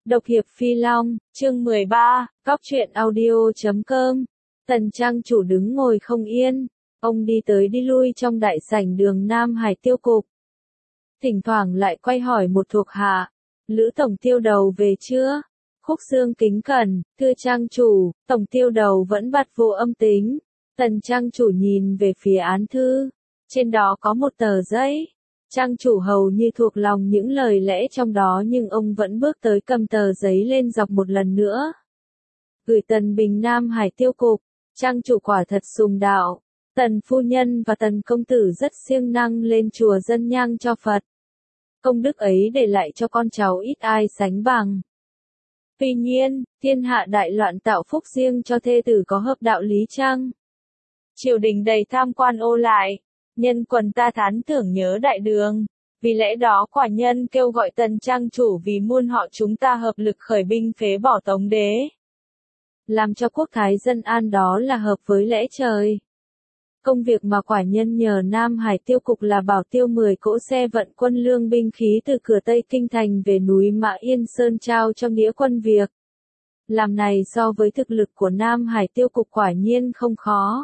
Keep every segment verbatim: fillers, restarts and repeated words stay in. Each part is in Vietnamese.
Độc hiệp Phi Long, chương mười ba, Góc truyện audio chấm com. Tần trang chủ đứng ngồi không yên, ông đi tới đi lui trong đại sảnh đường Nam Hải tiêu cục. Thỉnh thoảng lại quay hỏi một thuộc hạ, Lữ tổng tiêu đầu về chưa? Khúc Xương kính cẩn, thưa trang chủ, tổng tiêu đầu vẫn bặt vô âm tính. Tần trang chủ nhìn về phía án thư, trên đó có một tờ giấy. Trang chủ hầu như thuộc lòng những lời lẽ trong đó nhưng ông vẫn bước tới cầm tờ giấy lên đọc một lần nữa. Gửi Tần Bình Nam Hải tiêu cục, trang chủ quả thật sùng đạo. Tần phu nhân và Tần công tử rất siêng năng lên chùa dân nhang cho Phật. Công đức ấy để lại cho con cháu ít ai sánh bằng. Tuy nhiên, thiên hạ đại loạn tạo phúc riêng cho thê tử có hợp đạo lý chăng? Triều đình đầy tham quan ô lại. Nhân quần ta thán thưởng nhớ đại đường, vì lẽ đó quả nhân kêu gọi Tần trang chủ vì muôn họ chúng ta hợp lực khởi binh phế bỏ Tống đế. Làm cho quốc thái dân an đó là hợp với lẽ trời. Công việc mà quả nhân nhờ Nam Hải tiêu cục là bảo tiêu mười cỗ xe vận quân lương binh khí từ cửa Tây Kinh thành về núi Mã Yên Sơn trao cho nghĩa quân việc. Làm này so với thực lực của Nam Hải tiêu cục quả nhiên không khó.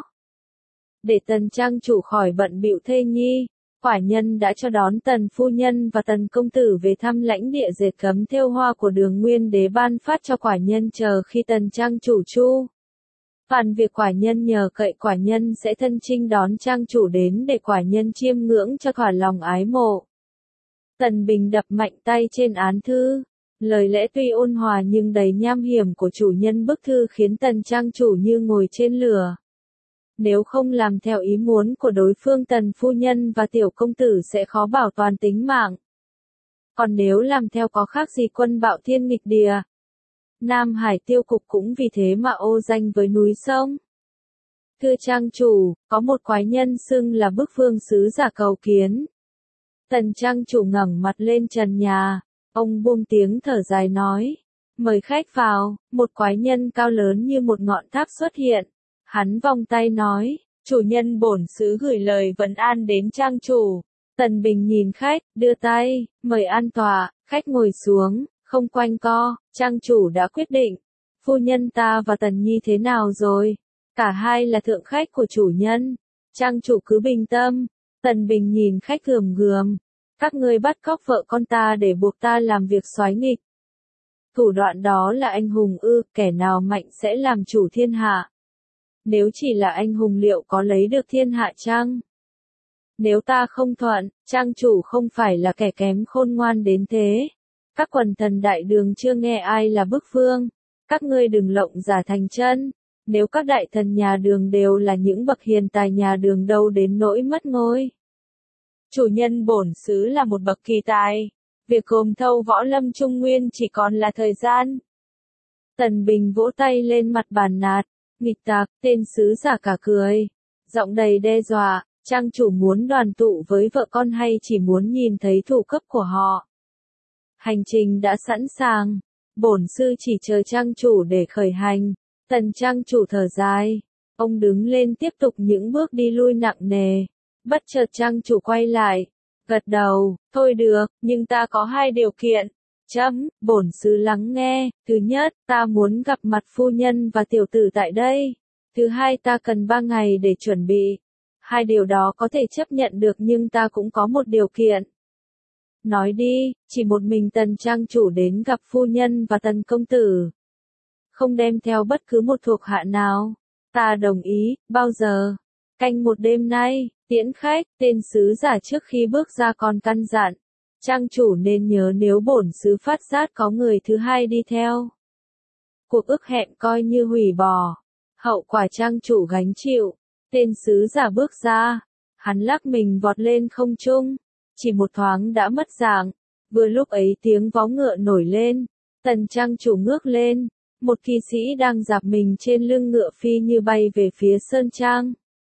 Để Tần trang chủ khỏi bận bịu thê nhi, quả nhân đã cho đón Tần phu nhân và Tần công tử về thăm lãnh địa dệt cấm thêu hoa của Đường Nguyên Đế ban phát cho quả nhân chờ khi Tần trang chủ chu. Phản việc quả nhân nhờ cậy quả nhân sẽ thân chinh đón trang chủ đến để quả nhân chiêm ngưỡng cho thỏa lòng ái mộ. Tần Bình đập mạnh tay trên án thư, lời lẽ tuy ôn hòa nhưng đầy nham hiểm của chủ nhân bức thư khiến Tần trang chủ như ngồi trên lửa. Nếu không làm theo ý muốn của đối phương Tần phu nhân và tiểu công tử sẽ khó bảo toàn tính mạng. Còn nếu làm theo có khác gì quân bạo thiên nghịch địa. Nam Hải tiêu cục cũng vì thế mà ô danh với núi sông. Thưa trang chủ, có một quái nhân xưng là bức phương sứ giả cầu kiến. Tần trang chủ ngẩng mặt lên trần nhà, ông buông tiếng thở dài nói. Mời khách vào, một quái nhân cao lớn như một ngọn tháp xuất hiện. Hắn vòng tay nói, chủ nhân bổn xứ gửi lời vấn an đến trang chủ. Tần Bình nhìn khách, đưa tay, mời an tọa, khách ngồi xuống, không quanh co, trang chủ đã quyết định. Phu nhân ta và Tần Nhi thế nào rồi? Cả hai là thượng khách của chủ nhân. Trang chủ cứ bình tâm. Tần Bình nhìn khách gườm gườm. Các ngươi bắt cóc vợ con ta để buộc ta làm việc soái nghịch. Thủ đoạn đó là anh hùng ư, kẻ nào mạnh sẽ làm chủ thiên hạ. Nếu chỉ là anh hùng liệu có lấy được thiên hạ chăng? Nếu ta không thuận, trang chủ không phải là kẻ kém khôn ngoan đến thế. Các quần thần đại đường chưa nghe ai là bức phương. Các ngươi đừng lộng giả thành chân. Nếu các đại thần nhà đường đều là những bậc hiền tài nhà đường đâu đến nỗi mất ngôi. Chủ nhân bổn xứ là một bậc kỳ tài. Việc gồm thâu võ lâm trung nguyên chỉ còn là thời gian. Tần Bình vỗ tay lên mặt bàn nạt. Nghịch tạc, tên sứ giả cả cười. Giọng đầy đe dọa, trang chủ muốn đoàn tụ với vợ con hay chỉ muốn nhìn thấy thủ cấp của họ. Hành trình đã sẵn sàng. Bổn sư chỉ chờ trang chủ để khởi hành. Tần trang chủ thở dài. Ông đứng lên tiếp tục những bước đi lui nặng nề. Bất chợt trang chủ quay lại. Gật đầu, thôi được, nhưng ta có hai điều kiện. Chấm, bổn sư lắng nghe. Thứ nhất, ta muốn gặp mặt phu nhân và tiểu tử tại đây. Thứ hai, ta cần ba ngày để chuẩn bị. Hai điều đó có thể chấp nhận được nhưng ta cũng có một điều kiện. Nói đi, chỉ một mình Tần trang chủ đến gặp phu nhân và Tần công tử. Không đem theo bất cứ một thuộc hạ nào. Ta đồng ý, bao giờ? Canh một đêm nay, tiễn khách, tên sứ giả trước khi bước ra còn căn dặn. Trang chủ nên nhớ nếu bổn xứ phát giác có người thứ hai đi theo. Cuộc ước hẹn coi như hủy bỏ. Hậu quả trang chủ gánh chịu. Tên sứ giả bước ra. Hắn lắc mình vọt lên không trung. Chỉ một thoáng đã mất dạng. Vừa lúc ấy tiếng vó ngựa nổi lên. Tần trang chủ ngước lên. Một kỵ sĩ đang dạp mình trên lưng ngựa phi như bay về phía sơn trang.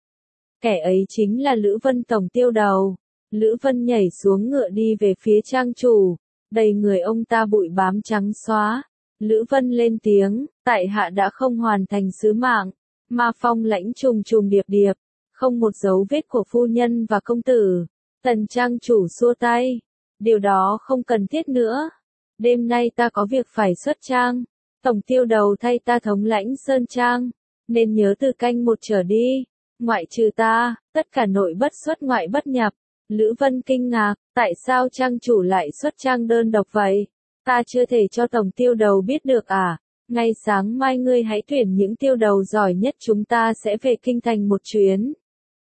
Kẻ ấy chính là Lữ Vân tổng tiêu đầu. Lữ Vân nhảy xuống ngựa đi về phía trang chủ. Đầy người ông ta bụi bám trắng xóa. Lữ Vân lên tiếng, tại hạ đã không hoàn thành sứ mạng. Ma phong lãnh trùng trùng điệp điệp. Không một dấu vết của phu nhân và công tử. Tần trang chủ xua tay. Điều đó không cần thiết nữa. đêm nay ta có việc phải xuất trang. Tổng tiêu đầu thay ta thống lãnh Sơn Trang, nên nhớ từ canh một trở đi. Ngoại trừ ta, tất cả nội bất xuất ngoại bất nhập. Lữ Vân kinh ngạc, tại sao trang chủ lại xuất trang đơn độc vậy? Ta chưa thể cho tổng tiêu đầu biết được à? Ngay sáng mai ngươi hãy tuyển những tiêu đầu giỏi nhất, chúng ta sẽ về kinh thành một chuyến.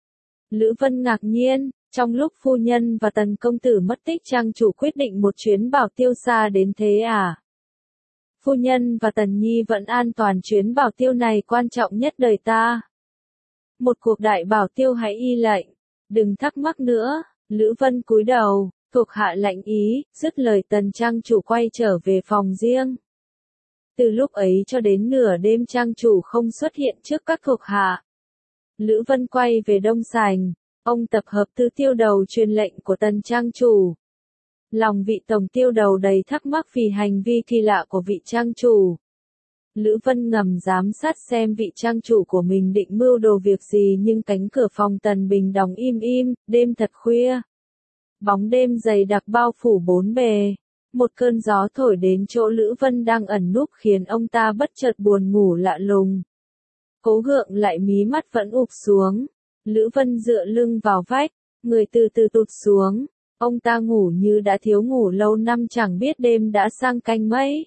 Lữ Vân ngạc nhiên, trong lúc phu nhân và tần công tử mất tích, trang chủ quyết định một chuyến bảo tiêu xa đến thế à? Phu nhân và tần nhi vẫn an toàn, chuyến bảo tiêu này quan trọng nhất đời ta. Một cuộc đại bảo tiêu, hãy y lệnh, đừng thắc mắc nữa. Lữ Vân cúi đầu, thuộc hạ lệnh ý, dứt lời tần trang chủ quay trở về phòng riêng. Từ lúc ấy cho đến nửa đêm trang chủ không xuất hiện trước các thuộc hạ. Lữ Vân quay về Đông Sành, ông tập hợp tứ tiêu đầu truyền lệnh của tần trang chủ. Lòng vị tổng tiêu đầu đầy thắc mắc vì hành vi kỳ lạ của vị trang chủ. Lữ Vân ngầm giám sát xem vị trang chủ của mình định mưu đồ việc gì, nhưng cánh cửa phòng Tần Bình đóng im im, đêm thật khuya. Bóng đêm dày đặc bao phủ bốn bề. Một cơn gió thổi đến chỗ Lữ Vân đang ẩn núp khiến ông ta bất chợt buồn ngủ lạ lùng. Cố gượng lại mí mắt vẫn ụp xuống. Lữ Vân dựa lưng vào vách, người từ từ tụt xuống. Ông ta ngủ như đã thiếu ngủ lâu năm, chẳng biết đêm đã sang canh mấy.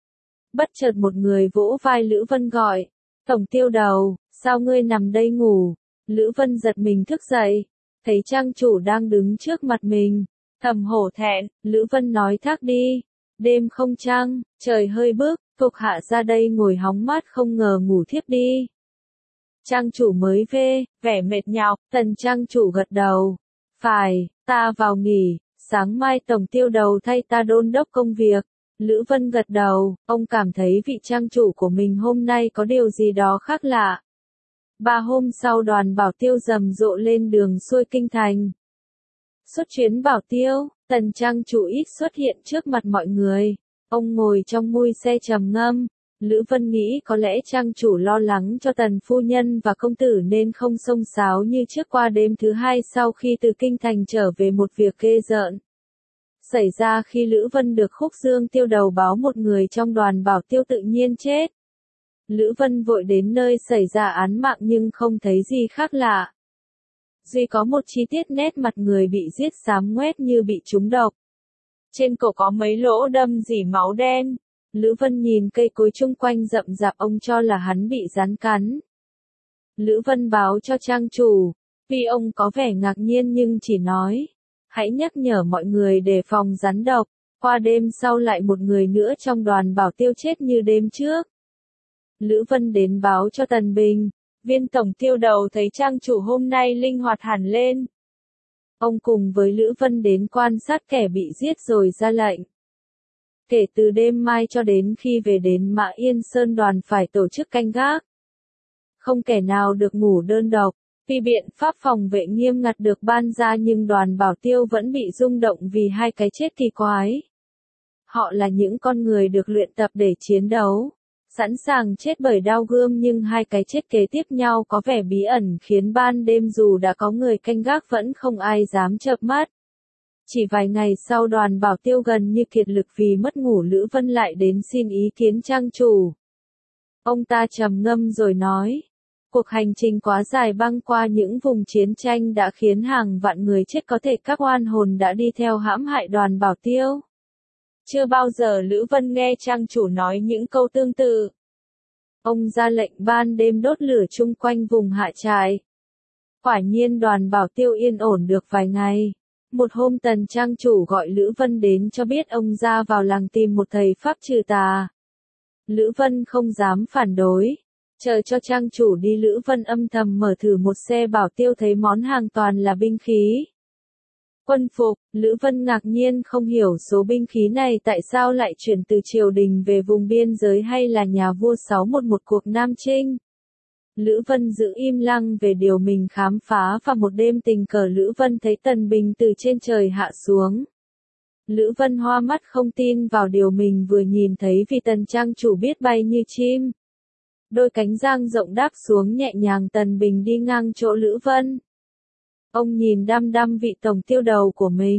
Bất chợt một người vỗ vai Lữ Vân gọi, tổng tiêu đầu, sao ngươi nằm đây ngủ? Lữ Vân giật mình thức dậy, thấy trang chủ đang đứng trước mặt mình, thầm hổ thẹn. Lữ Vân nói thác đi, đêm không trăng, trời hơi bức, thuộc hạ ra đây ngồi hóng mát, không ngờ ngủ thiếp đi. Trang chủ mới về, vẻ mệt nhọc. Tần trang chủ gật đầu, phải, ta vào nghỉ, sáng mai tổng tiêu đầu thay ta đôn đốc công việc. Lữ Vân gật đầu, ông cảm thấy vị trang chủ của mình hôm nay có điều gì đó khác lạ. Ba hôm sau, đoàn bảo tiêu rầm rộ lên đường xuôi kinh thành. Suốt chuyến bảo tiêu, tần trang chủ ít xuất hiện trước mặt mọi người. Ông ngồi trong mui xe trầm ngâm. Lữ Vân nghĩ có lẽ trang chủ lo lắng cho tần phu nhân và công tử nên không xông xáo như trước. Qua đêm thứ hai sau khi từ kinh thành trở về, một việc ghê rợn xảy ra khi Lữ Vân được Khúc Dương tiêu đầu báo một người trong đoàn bảo tiêu tự nhiên chết. Lữ Vân vội đến nơi xảy ra án mạng nhưng không thấy gì khác lạ. Duy có một chi tiết nét mặt người bị giết xám ngoét như bị trúng độc. Trên cổ có mấy lỗ đâm rỉ máu đen. Lữ Vân nhìn cây cối chung quanh rậm rạp, ông cho là hắn bị rắn cắn. Lữ Vân báo cho trang chủ, vì ông có vẻ ngạc nhiên nhưng chỉ nói, hãy nhắc nhở mọi người đề phòng rắn độc. Qua đêm sau lại một người nữa trong đoàn bảo tiêu chết như đêm trước. Lữ Vân đến báo cho Tần Bình, viên tổng tiêu đầu thấy trang chủ hôm nay linh hoạt hẳn lên. Ông cùng với Lữ Vân đến quan sát kẻ bị giết rồi ra lệnh. Kể từ đêm mai cho đến khi về đến Mã Yên Sơn, đoàn phải tổ chức canh gác. Không kẻ nào được ngủ đơn độc. Tuy biện pháp phòng vệ nghiêm ngặt được ban ra nhưng đoàn bảo tiêu vẫn bị rung động vì hai cái chết kỳ quái. Họ là những con người được luyện tập để chiến đấu, sẵn sàng chết bởi đao gươm, nhưng hai cái chết kế tiếp nhau có vẻ bí ẩn khiến ban đêm dù đã có người canh gác vẫn không ai dám chợp mắt. Chỉ vài ngày sau, đoàn bảo tiêu gần như kiệt lực vì mất ngủ, Lữ Vân lại đến xin ý kiến trang chủ. Ông ta trầm ngâm rồi nói, cuộc hành trình quá dài băng qua những vùng chiến tranh đã khiến hàng vạn người chết, có thể các oan hồn đã đi theo hãm hại đoàn bảo tiêu. Chưa bao giờ Lữ Vân nghe trang chủ nói những câu tương tự. Ông ra lệnh ban đêm đốt lửa chung quanh vùng hạ trại. Quả nhiên đoàn bảo tiêu yên ổn được vài ngày. Một hôm tần trang chủ gọi Lữ Vân đến cho biết ông ra vào làng tìm một thầy pháp trừ tà. Lữ Vân không dám phản đối. Chờ cho trang chủ đi, Lữ Vân âm thầm mở thử một xe bảo tiêu, thấy món hàng toàn là binh khí. Quân phục. Lữ Vân ngạc nhiên không hiểu số binh khí này tại sao lại chuyển từ triều đình về vùng biên giới, hay là nhà vua sáu một một cuộc Nam Chinh. Lữ Vân giữ im lặng về điều mình khám phá, và một đêm tình cờ Lữ Vân thấy Tần Bình từ trên trời hạ xuống. Lữ Vân hoa mắt không tin vào điều mình vừa nhìn thấy, vì tần trang chủ biết bay như chim. Đôi cánh dang rộng đáp xuống nhẹ nhàng. Tần Bình đi ngang chỗ Lữ Vân. Ông nhìn đăm đăm vị tổng tiêu đầu của mình,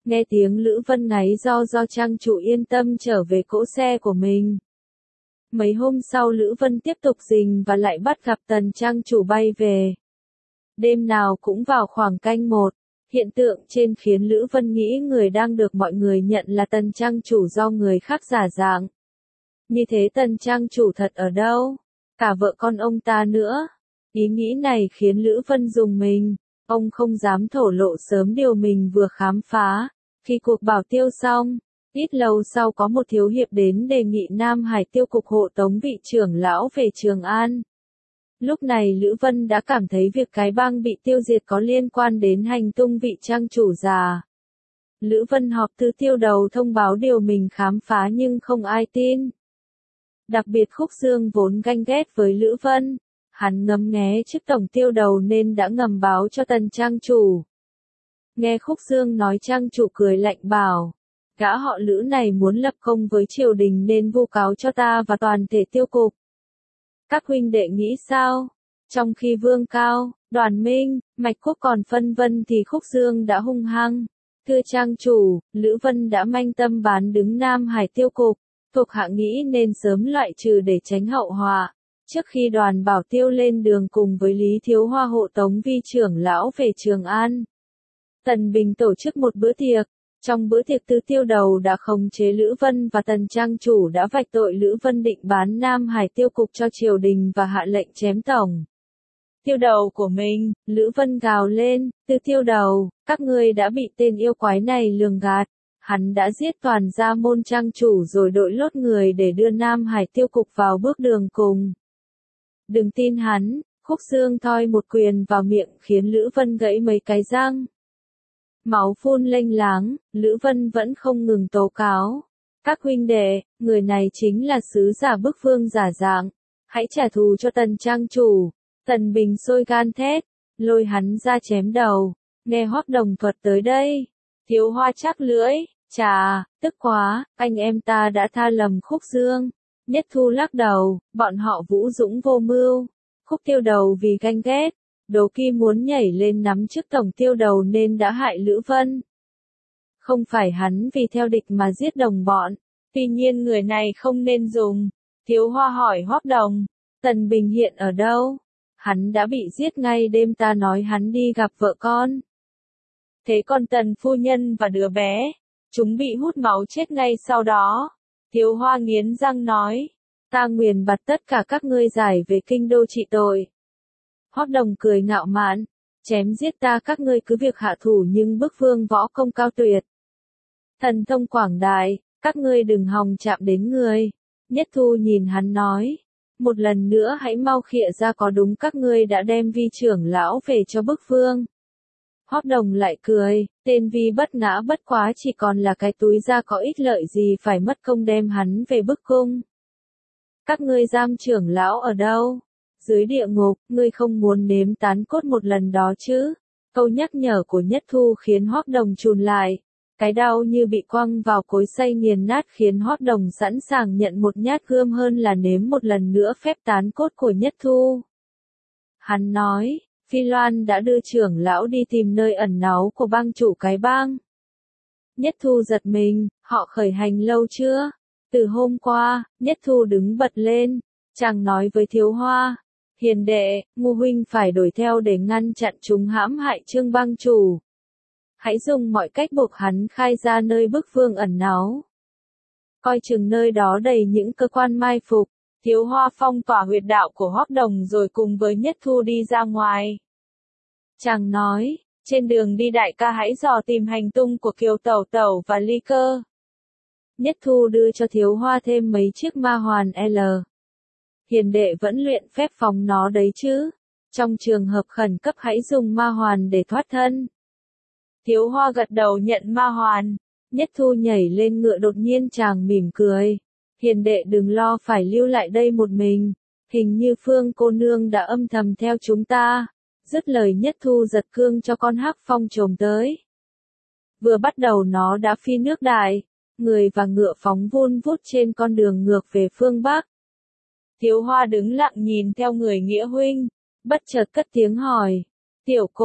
Nghe tiếng Lữ Vân ngáy do do trang chủ yên tâm trở về cỗ xe của mình. Mấy hôm sau Lữ Vân tiếp tục rình và lại bắt gặp Tần trang chủ bay về. Đêm nào cũng vào khoảng canh một, hiện tượng trên khiến Lữ Vân nghĩ người đang được mọi người nhận là Tần trang chủ do người khác giả dạng. Như thế Tần trang chủ thật ở đâu? Cả vợ con ông ta nữa. Ý nghĩ này khiến Lữ Vân rùng mình, ông không dám thổ lộ sớm điều mình vừa khám phá. Khi cuộc bảo tiêu xong, ít lâu sau có một thiếu hiệp đến đề nghị Nam Hải tiêu cục hộ tống vị trưởng lão về Trường An. Lúc này Lữ Vân đã cảm thấy việc cái bang bị tiêu diệt có liên quan đến hành tung vị trang chủ già. Lữ Vân họp thư tiêu đầu thông báo điều mình khám phá nhưng không ai tin. Đặc biệt Khúc Dương vốn ganh ghét với Lữ Vân, hắn ngấm nghé chức tổng tiêu đầu nên đã ngầm báo cho Tần trang chủ. Nghe Khúc Dương nói trang chủ cười lạnh bảo, gã họ Lữ này muốn lập công với triều đình nên vu cáo cho ta và toàn thể tiêu cục. Các huynh đệ nghĩ sao? Trong khi Vương Cao, Đoàn Minh, Mạch Quốc còn phân vân thì Khúc Dương đã hung hăng. Thưa trang chủ, Lữ Vân đã manh tâm bán đứng Nam Hải tiêu cục, thuộc hạ nghĩ nên sớm loại trừ để tránh hậu họa. Trước khi đoàn bảo tiêu lên đường cùng với Lý Thiếu Hoa hộ tống vi trưởng lão về Trường An, Tần Bình tổ chức một bữa tiệc. Trong bữa tiệc tứ tiêu đầu đã khống chế Lữ Vân và Tần trang chủ đã vạch tội Lữ Vân định bán Nam Hải tiêu cục cho triều đình và hạ lệnh chém tổng tiêu đầu của mình. Lữ Vân gào lên, tứ tiêu đầu, các ngươi đã bị tên yêu quái này lường gạt. Hắn đã giết toàn gia môn trang chủ rồi đội lốt người để đưa Nam Hải tiêu cục vào bước đường cùng. Đừng tin hắn. Khúc Dương thoi một quyền vào miệng khiến Lữ Vân gãy mấy cái răng. Máu phun lênh láng, Lữ Vân vẫn không ngừng tố cáo. Các huynh đệ, người này chính là sứ giả bức vương giả dạng. Hãy trả thù cho Tần trang chủ. Tần Bình sôi gan thét, lôi hắn ra chém đầu. Nghe Hoắc Đồng thuật tới đây. Thiếu Hoa chắc lưỡi, chà, tức quá, anh em ta đã tha lầm Khúc Dương. Nhất Thu lắc đầu, bọn họ vũ dũng vô mưu. Khúc tiêu đầu vì ganh ghét, đố kỵ muốn nhảy lên nắm chức tổng tiêu đầu nên đã hại Lữ Vân. Không phải hắn vì theo địch mà giết đồng bọn, tuy nhiên người này không nên dùng. Thiếu Hoa hỏi Hoắc Đồng, Tần Bình hiện ở đâu? Hắn đã bị giết ngay đêm, ta nói hắn đi gặp vợ con. Thế còn Tần phu nhân và đứa bé, chúng bị hút máu chết ngay sau đó. Thiếu Hoa nghiến răng nói, ta nguyền bặt tất cả các ngươi giải về kinh đô trị tội. Hoắc Đồng cười ngạo mạn, chém giết ta các ngươi cứ việc hạ thủ nhưng bức vương võ công cao tuyệt. Thần thông quảng đại, các ngươi đừng hòng chạm đến người. Nhất Thu nhìn hắn nói, một lần nữa hãy mau khịa ra có đúng các ngươi đã đem vi trưởng lão về cho bức vương. Hoắc Đồng lại cười, tên vi bất ngã bất quá chỉ còn là cái túi da có ích lợi gì phải mất công đem hắn về bức cung. Các ngươi giam trưởng lão ở đâu? Dưới địa ngục, ngươi không muốn nếm tán cốt một lần đó chứ? Câu nhắc nhở của Nhất Thu khiến Hoắc Đồng chùn lại. Cái đau như bị quăng vào cối xay nghiền nát khiến Hoắc Đồng sẵn sàng nhận một nhát gươm hơn là nếm một lần nữa phép tán cốt của Nhất Thu. Hắn nói, Phi Loan đã đưa trưởng lão đi tìm nơi ẩn náu của bang chủ cái bang. Nhất Thu giật mình, họ khởi hành lâu chưa? Từ hôm qua. Nhất Thu đứng bật lên, chàng nói với Thiếu Hoa, hiền đệ, Ngô huynh phải đuổi theo để ngăn chặn chúng hãm hại Trương bang chủ. Hãy dùng mọi cách buộc hắn khai ra nơi bức vương ẩn náu. Coi chừng nơi đó đầy những cơ quan mai phục. Thiếu Hoa phong tỏa huyệt đạo của Hoắc Đồng rồi cùng với Nhất Thu đi ra ngoài. Chàng nói, trên đường đi đại ca hãy dò tìm hành tung của Kiều Tẩu Tẩu và Ly Cơ. Nhất Thu đưa cho Thiếu Hoa thêm mấy chiếc ma hoàn L. Hiền đệ vẫn luyện phép phóng nó đấy chứ. Trong trường hợp khẩn cấp hãy dùng ma hoàn để thoát thân. Thiếu Hoa gật đầu nhận ma hoàn. Nhất Thu nhảy lên ngựa đột nhiên chàng mỉm cười. Hiền đệ đừng lo phải lưu lại đây một mình. Hình như Phương cô nương đã âm thầm theo chúng ta. Dứt lời Nhất Thu giật cương cho con hắc phong trồm tới. Vừa bắt đầu nó đã phi nước đại. Người và ngựa phóng vun vút trên con đường ngược về phương Bắc. Thiếu Hoa đứng lặng nhìn theo người nghĩa huynh. Bất chợt cất tiếng hỏi. Tiểu cô,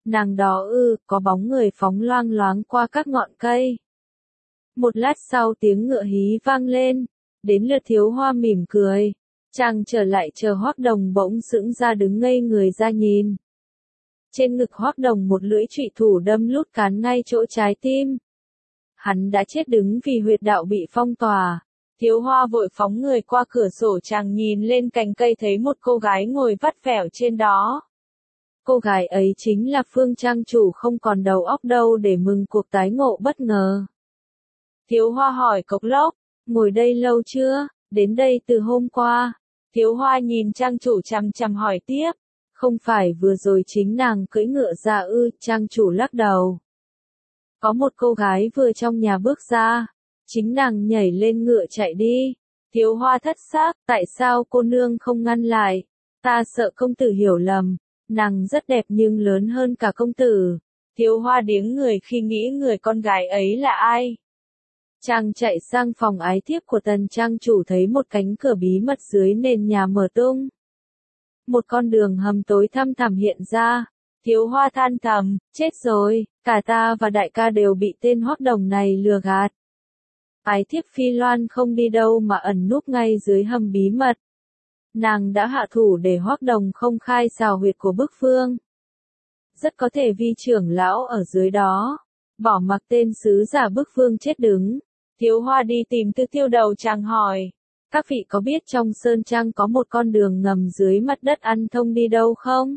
Nàng đó ư, có bóng người phóng loang loáng qua các ngọn cây. Một lát sau tiếng ngựa hí vang lên, đến lượt Thiếu Hoa mỉm cười. Chàng trở lại chờ Hoắc Đồng bỗng sững ra đứng ngây người ra nhìn. Trên ngực Hoắc Đồng một lưỡi trụy thủ đâm lút cán ngay chỗ trái tim. Hắn đã chết đứng vì huyệt đạo bị phong tỏa. Thiếu Hoa vội phóng người qua cửa sổ, chàng nhìn lên cành cây thấy một cô gái ngồi vắt vẻo trên đó. Cô gái ấy chính là Phương trang chủ không còn đầu óc đâu để mừng cuộc tái ngộ bất ngờ. Thiếu Hoa hỏi Cốc Lốc, ngồi đây lâu chưa? Đến đây từ hôm qua. Thiếu Hoa nhìn trang chủ chằm chằm hỏi tiếp, không phải vừa rồi chính nàng cưỡi ngựa ra ư? Trang chủ lắc đầu. Có một cô gái vừa trong nhà bước ra, chính nàng nhảy lên ngựa chạy đi. Thiếu Hoa thất xác, tại sao cô nương không ngăn lại? Ta sợ công tử hiểu lầm, nàng rất đẹp nhưng lớn hơn cả công tử. Thiếu Hoa điếng người khi nghĩ người con gái ấy là ai. Chàng chạy sang phòng ái thiếp của Tần trang chủ thấy một cánh cửa bí mật dưới nền nhà mở tung. Một con đường hầm tối thăm thẳm hiện ra. Thiếu Hoa than thầm, chết rồi, cả ta và đại ca đều bị tên Hoắc Đồng này lừa gạt. Ái thiếp Phi Loan không đi đâu mà ẩn núp ngay dưới hầm bí mật. Nàng đã hạ thủ để Hoắc Đồng không khai xào huyệt của Bức Phương. Rất có thể Vi trưởng lão ở dưới đó, bỏ mặc tên sứ giả Bức Phương chết đứng. Thiếu Hoa đi tìm Tư Tiêu Đầu, chàng hỏi, các vị có biết trong Sơn Trang có một con đường ngầm dưới mặt đất ăn thông đi đâu không?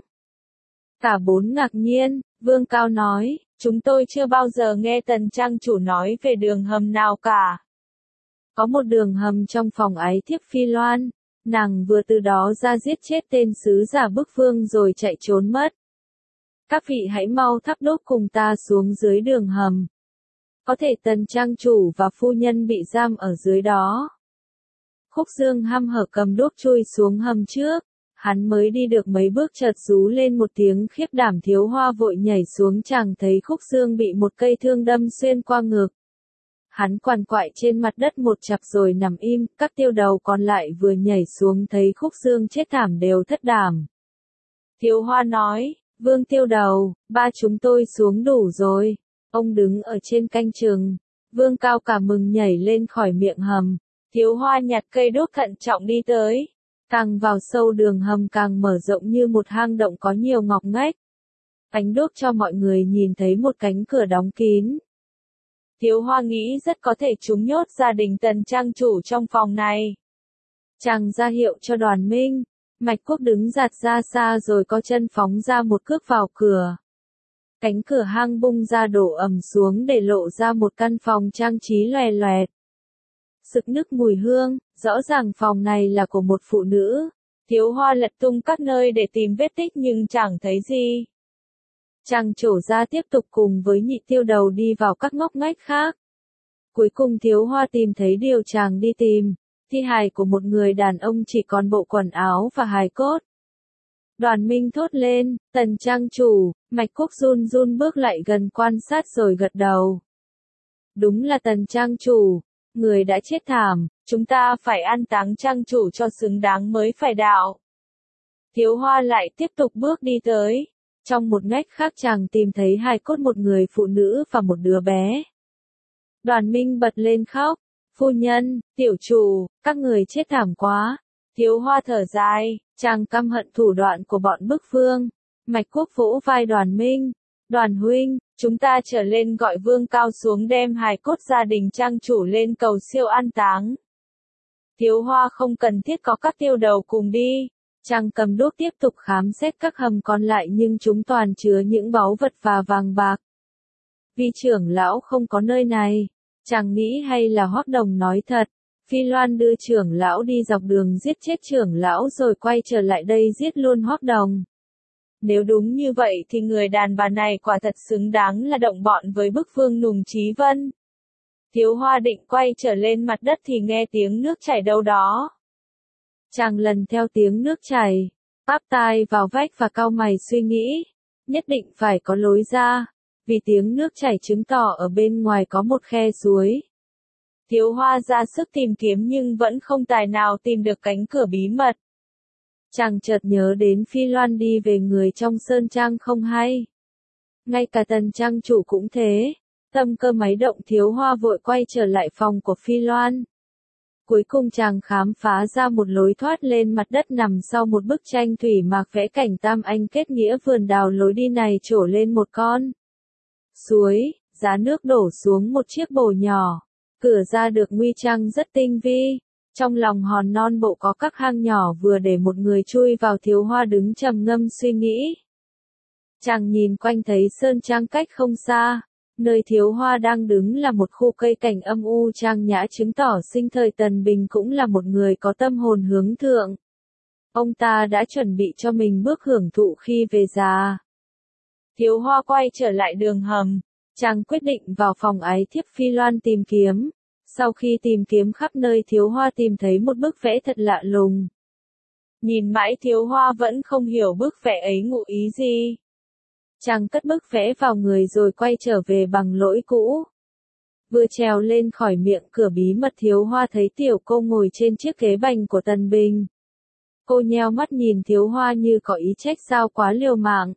Cả bốn ngạc nhiên. Vương Cao nói, chúng tôi chưa bao giờ nghe Tần trang chủ nói về đường hầm nào cả. Có một đường hầm trong phòng ái thiếp Phi Loan, nàng vừa từ đó ra giết chết tên sứ giả Bức Phương rồi chạy trốn mất. Các vị hãy mau thắp đốt cùng ta xuống dưới đường hầm. Có thể Tần trang chủ và phu nhân bị giam ở dưới đó. Khúc Dương hăm hở cầm đuốc chui xuống hầm trước. Hắn mới đi được mấy bước chợt rú lên một tiếng khiếp đảm. Thiếu Hoa vội nhảy xuống, chàng thấy Khúc Dương bị một cây thương đâm xuyên qua ngực. Hắn quằn quại trên mặt đất một chặp rồi nằm im, các tiêu đầu còn lại vừa nhảy xuống thấy Khúc Dương chết thảm đều thất đảm. Thiếu Hoa nói, Vương Tiêu Đầu, ba chúng tôi xuống đủ rồi. Ông đứng ở trên canh chừng. Vương Cao cả mừng nhảy lên khỏi miệng hầm. Thiếu Hoa nhặt cây đuốc thận trọng đi tới. Càng vào sâu đường hầm càng mở rộng như một hang động có nhiều ngóc ngách. Ánh đuốc cho mọi người nhìn thấy một cánh cửa đóng kín. Thiếu Hoa nghĩ rất có thể chúng nhốt gia đình Tần trang chủ trong phòng này. Chàng ra hiệu cho Đoàn Minh. Mạch Quốc đứng giạt ra xa rồi có chân phóng ra một cước vào cửa. Cánh cửa hang bung ra đổ ầm xuống để lộ ra một căn phòng trang trí loè loẹt. Sực nức mùi hương, rõ ràng phòng này là của một phụ nữ. Thiếu Hoa lật tung các nơi để tìm vết tích nhưng chẳng thấy gì. Chàng trổ ra tiếp tục cùng với Nhị Tiêu Đầu đi vào các ngóc ngách khác. Cuối cùng Thiếu Hoa tìm thấy điều chàng đi tìm, thi hài của một người đàn ông chỉ còn bộ quần áo và hài cốt. Đoàn Minh thốt lên, Tần trang chủ. Mạch Quốc run run bước lại gần quan sát rồi gật đầu. Đúng là Tần trang chủ. Người đã chết thảm, chúng ta phải an táng trang chủ cho xứng đáng mới phải đạo. Thiếu Hoa lại tiếp tục bước đi tới. Trong một ngách khác chàng tìm thấy hài cốt một người phụ nữ và một đứa bé. Đoàn Minh bật lên khóc. Phu nhân, tiểu chủ, các người chết thảm quá. Thiếu Hoa thở dài, chàng căm hận thủ đoạn của bọn Bức Phương. Mạch Quốc vỗ vai Đoàn Minh. Đoàn huynh, chúng ta trở lên gọi Vương Cao xuống đem hài cốt gia đình trang chủ lên cầu siêu an táng. Thiếu Hoa không cần thiết có các tiêu đầu cùng đi. Chàng cầm đuốc tiếp tục khám xét các hầm còn lại nhưng chúng toàn chứa những báu vật và vàng bạc. Vi trưởng lão không có nơi này. Chàng nghĩ hay là Hoắc Đồng nói thật. Phi Loan đưa trưởng lão đi dọc đường giết chết trưởng lão rồi quay trở lại đây giết luôn Hoắc Đồng. Nếu đúng như vậy thì người đàn bà này quả thật xứng đáng là động bọn với Bức Phương Nùng Chí Vân. Thiếu Hoa định quay trở lên mặt đất thì nghe tiếng nước chảy đâu đó. Chàng lần theo tiếng nước chảy, áp tai vào vách và cau mày suy nghĩ, nhất định phải có lối ra, vì tiếng nước chảy chứng tỏ ở bên ngoài có một khe suối. Thiếu Hoa ra sức tìm kiếm nhưng vẫn không tài nào tìm được cánh cửa bí mật. Chàng chợt nhớ đến Phi Loan đi về người trong Sơn Trang không hay. Ngay cả Tần trang chủ cũng thế. Tâm cơ máy động, Thiếu Hoa vội quay trở lại phòng của Phi Loan. Cuối cùng chàng khám phá ra một lối thoát lên mặt đất nằm sau một bức tranh thủy mạc vẽ cảnh tam anh kết nghĩa vườn đào. Lối đi này trổ lên một con suối, giá nước đổ xuống một chiếc bồ nhỏ. Cửa ra được nguy trang rất tinh vi. Trong lòng hòn non bộ có các hang nhỏ vừa để một người chui vào. Thiếu Hoa đứng trầm ngâm suy nghĩ. Chàng nhìn quanh thấy sơn trang cách không xa. Nơi Thiếu Hoa đang đứng là một khu cây cảnh âm u trang nhã, chứng tỏ sinh thời Tần Bình cũng là một người có tâm hồn hướng thượng. Ông ta đã chuẩn bị cho mình bước hưởng thụ khi về già. Thiếu Hoa quay trở lại đường hầm. Chàng quyết định vào phòng ái thiếp Phi Loan tìm kiếm. Sau khi tìm kiếm khắp nơi, Thiếu Hoa tìm thấy một bức vẽ thật lạ lùng. Nhìn mãi Thiếu Hoa vẫn không hiểu bức vẽ ấy ngụ ý gì. Chàng cất bức vẽ vào người rồi quay trở về bằng lỗi cũ. Vừa trèo lên khỏi miệng cửa bí mật, Thiếu Hoa thấy tiểu cô ngồi trên chiếc ghế bành của Tần Bình. Cô nheo mắt nhìn Thiếu Hoa như có ý trách sao quá liều mạng.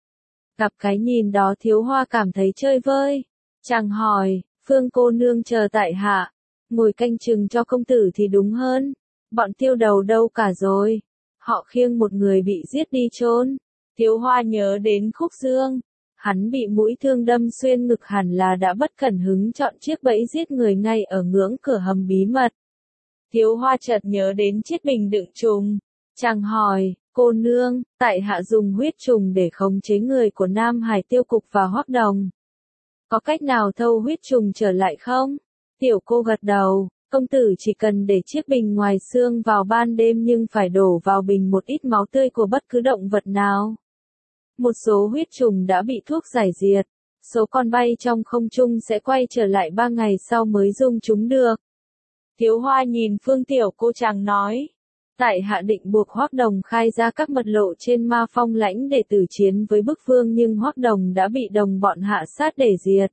Gặp cái nhìn đó, Thiếu Hoa cảm thấy chơi vơi. Chàng hỏi, Phương cô nương chờ tại hạ, ngồi canh chừng cho công tử thì đúng hơn. Bọn tiêu đầu đâu cả rồi? Họ khiêng một người bị giết đi chôn. Thiếu Hoa nhớ đến Khúc Dương. Hắn bị mũi thương đâm xuyên ngực, hẳn là đã bất cẩn hứng chọn chiếc bẫy giết người ngay ở ngưỡng cửa hầm bí mật. Thiếu Hoa chợt nhớ đến chiếc bình đựng trùng. Chàng hỏi, cô nương, tại hạ dùng huyết trùng để khống chế người của Nam Hải Tiêu Cục và Hoắc Đồng. Có cách nào thâu huyết trùng trở lại không? Tiểu cô gật đầu, công tử chỉ cần để chiếc bình ngoài xương vào ban đêm, nhưng phải đổ vào bình một ít máu tươi của bất cứ động vật nào. Một số huyết trùng đã bị thuốc giải diệt, số con bay trong không trung sẽ quay trở lại ba ngày sau mới dung chúng được. Thiếu Hoa nhìn Phương tiểu cô, chàng nói, tại hạ định buộc Hoắc Đồng khai ra các mật lộ trên Ma Phong lãnh để tử chiến với bức vương, nhưng Hoắc Đồng đã bị đồng bọn hạ sát để diệt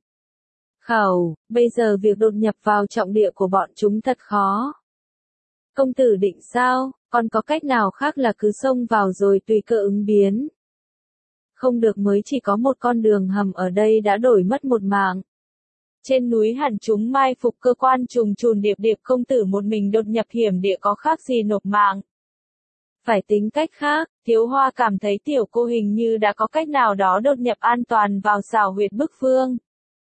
khẩu, bây giờ việc đột nhập vào trọng địa của bọn chúng thật khó. Công tử định sao, còn có cách nào khác là cứ xông vào rồi tùy cơ ứng biến? Không được, mới chỉ có một con đường hầm ở đây đã đổi mất một mạng. Trên núi hẳn chúng mai phục cơ quan trùng trùng điệp điệp, công tử một mình đột nhập hiểm địa có khác gì nộp mạng. Phải tính cách khác. Thiếu Hoa cảm thấy tiểu cô hình như đã có cách nào đó đột nhập an toàn vào xảo huyệt bức vương.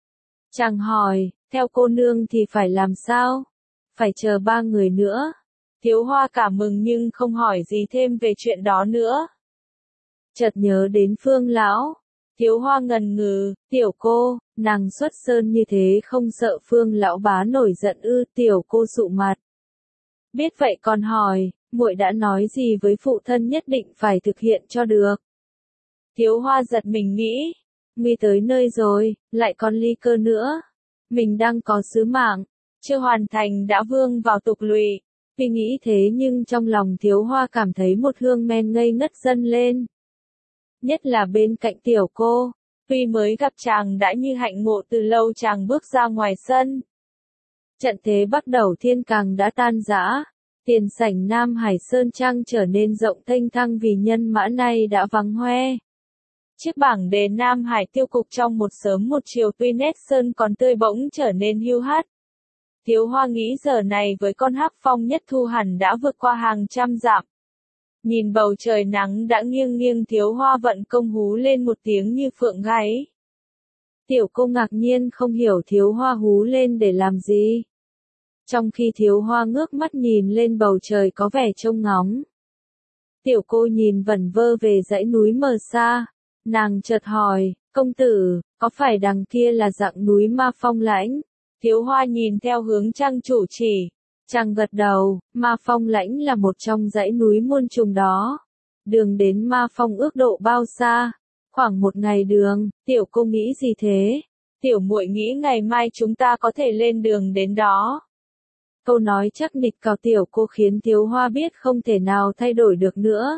Chàng hỏi, theo cô nương thì phải làm sao? Phải chờ ba người nữa. Thiếu Hoa cảm mừng nhưng không hỏi gì thêm về chuyện đó nữa. Chợt nhớ đến Phương lão. Thiếu Hoa ngần ngừ, tiểu cô, nàng xuất sơn như thế không sợ Phương lão bá nổi giận ư? Tiểu cô sụ mặt. Biết vậy còn hỏi, muội đã nói gì với phụ thân nhất định phải thực hiện cho được. Thiếu Hoa giật mình nghĩ, nguy tới nơi rồi, lại còn ly cơ nữa. Mình đang có sứ mạng, chưa hoàn thành đã vương vào tục lụy. Tuy nghĩ thế nhưng trong lòng Thiếu Hoa cảm thấy một hương men ngây ngất dâng lên. Nhất là bên cạnh tiểu cô, tuy mới gặp chàng đã như hạnh ngộ từ lâu. Chàng bước ra ngoài sân. Trận thế Bắc Đầu Thiên càng đã tan rã. Tiền sảnh Nam Hải Sơn Trang trở nên rộng thênh thang vì nhân mã này đã vắng hoe. Chiếc bảng đề Nam Hải Tiêu Cục trong một sớm một chiều tuy nét sơn còn tươi bỗng trở nên hiu hắt. Thiếu Hoa nghĩ giờ này với con Hắc Phong Nhất Thu hẳn đã vượt qua hàng trăm dặm. Nhìn bầu trời nắng đã nghiêng nghiêng, Thiếu Hoa vận công hú lên một tiếng như phượng gáy. Tiểu cô ngạc nhiên không hiểu Thiếu Hoa hú lên để làm gì. Trong khi Thiếu Hoa ngước mắt nhìn lên bầu trời có vẻ trông ngóng. Tiểu cô nhìn vẩn vơ về dãy núi mờ xa. Nàng chợt hỏi, công tử, có phải đằng kia là dạng núi Ma Phong lãnh? Thiếu Hoa nhìn theo hướng trang chủ chỉ. Chàng gật đầu, Ma Phong lãnh là một trong dãy núi muôn trùng đó. Đường đến Ma Phong ước độ bao xa? Khoảng một ngày đường. Tiểu cô nghĩ gì thế? Tiểu muội nghĩ ngày mai chúng ta có thể lên đường đến đó. Câu nói chắc nịch cào tiểu cô khiến Thiếu Hoa biết không thể nào thay đổi được nữa.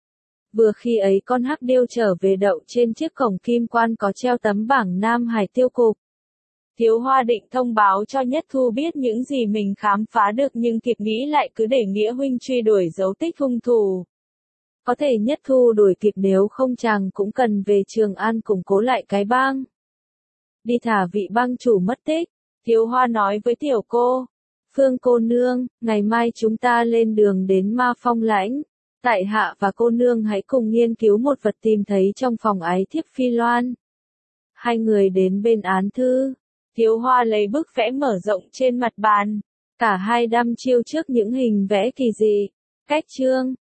Vừa khi ấy con hắc điêu trở về đậu trên chiếc cổng kim quan có treo tấm bảng Nam Hải Tiêu Cục. Thiếu Hoa định thông báo cho Nhất Thu biết những gì mình khám phá được, nhưng kịp nghĩ lại cứ để Nghĩa huynh truy đuổi dấu tích hung thủ. có thể nhất thu đuổi kịp, nếu không chàng cũng cần về Trường An củng cố lại cái bang. Đi thả vị bang chủ mất tích, Thiếu Hoa nói với tiểu cô. Phương cô nương, ngày mai chúng ta lên đường đến Ma Phong Lãnh. Tại hạ và cô nương hãy cùng nghiên cứu một vật tìm thấy trong phòng ái thiếp Phi Loan. Hai người đến bên án thư. Thiếu Hoa lấy bức vẽ mở rộng trên mặt bàn. Cả hai đăm chiêu trước những hình vẽ kỳ dị. Cách chương,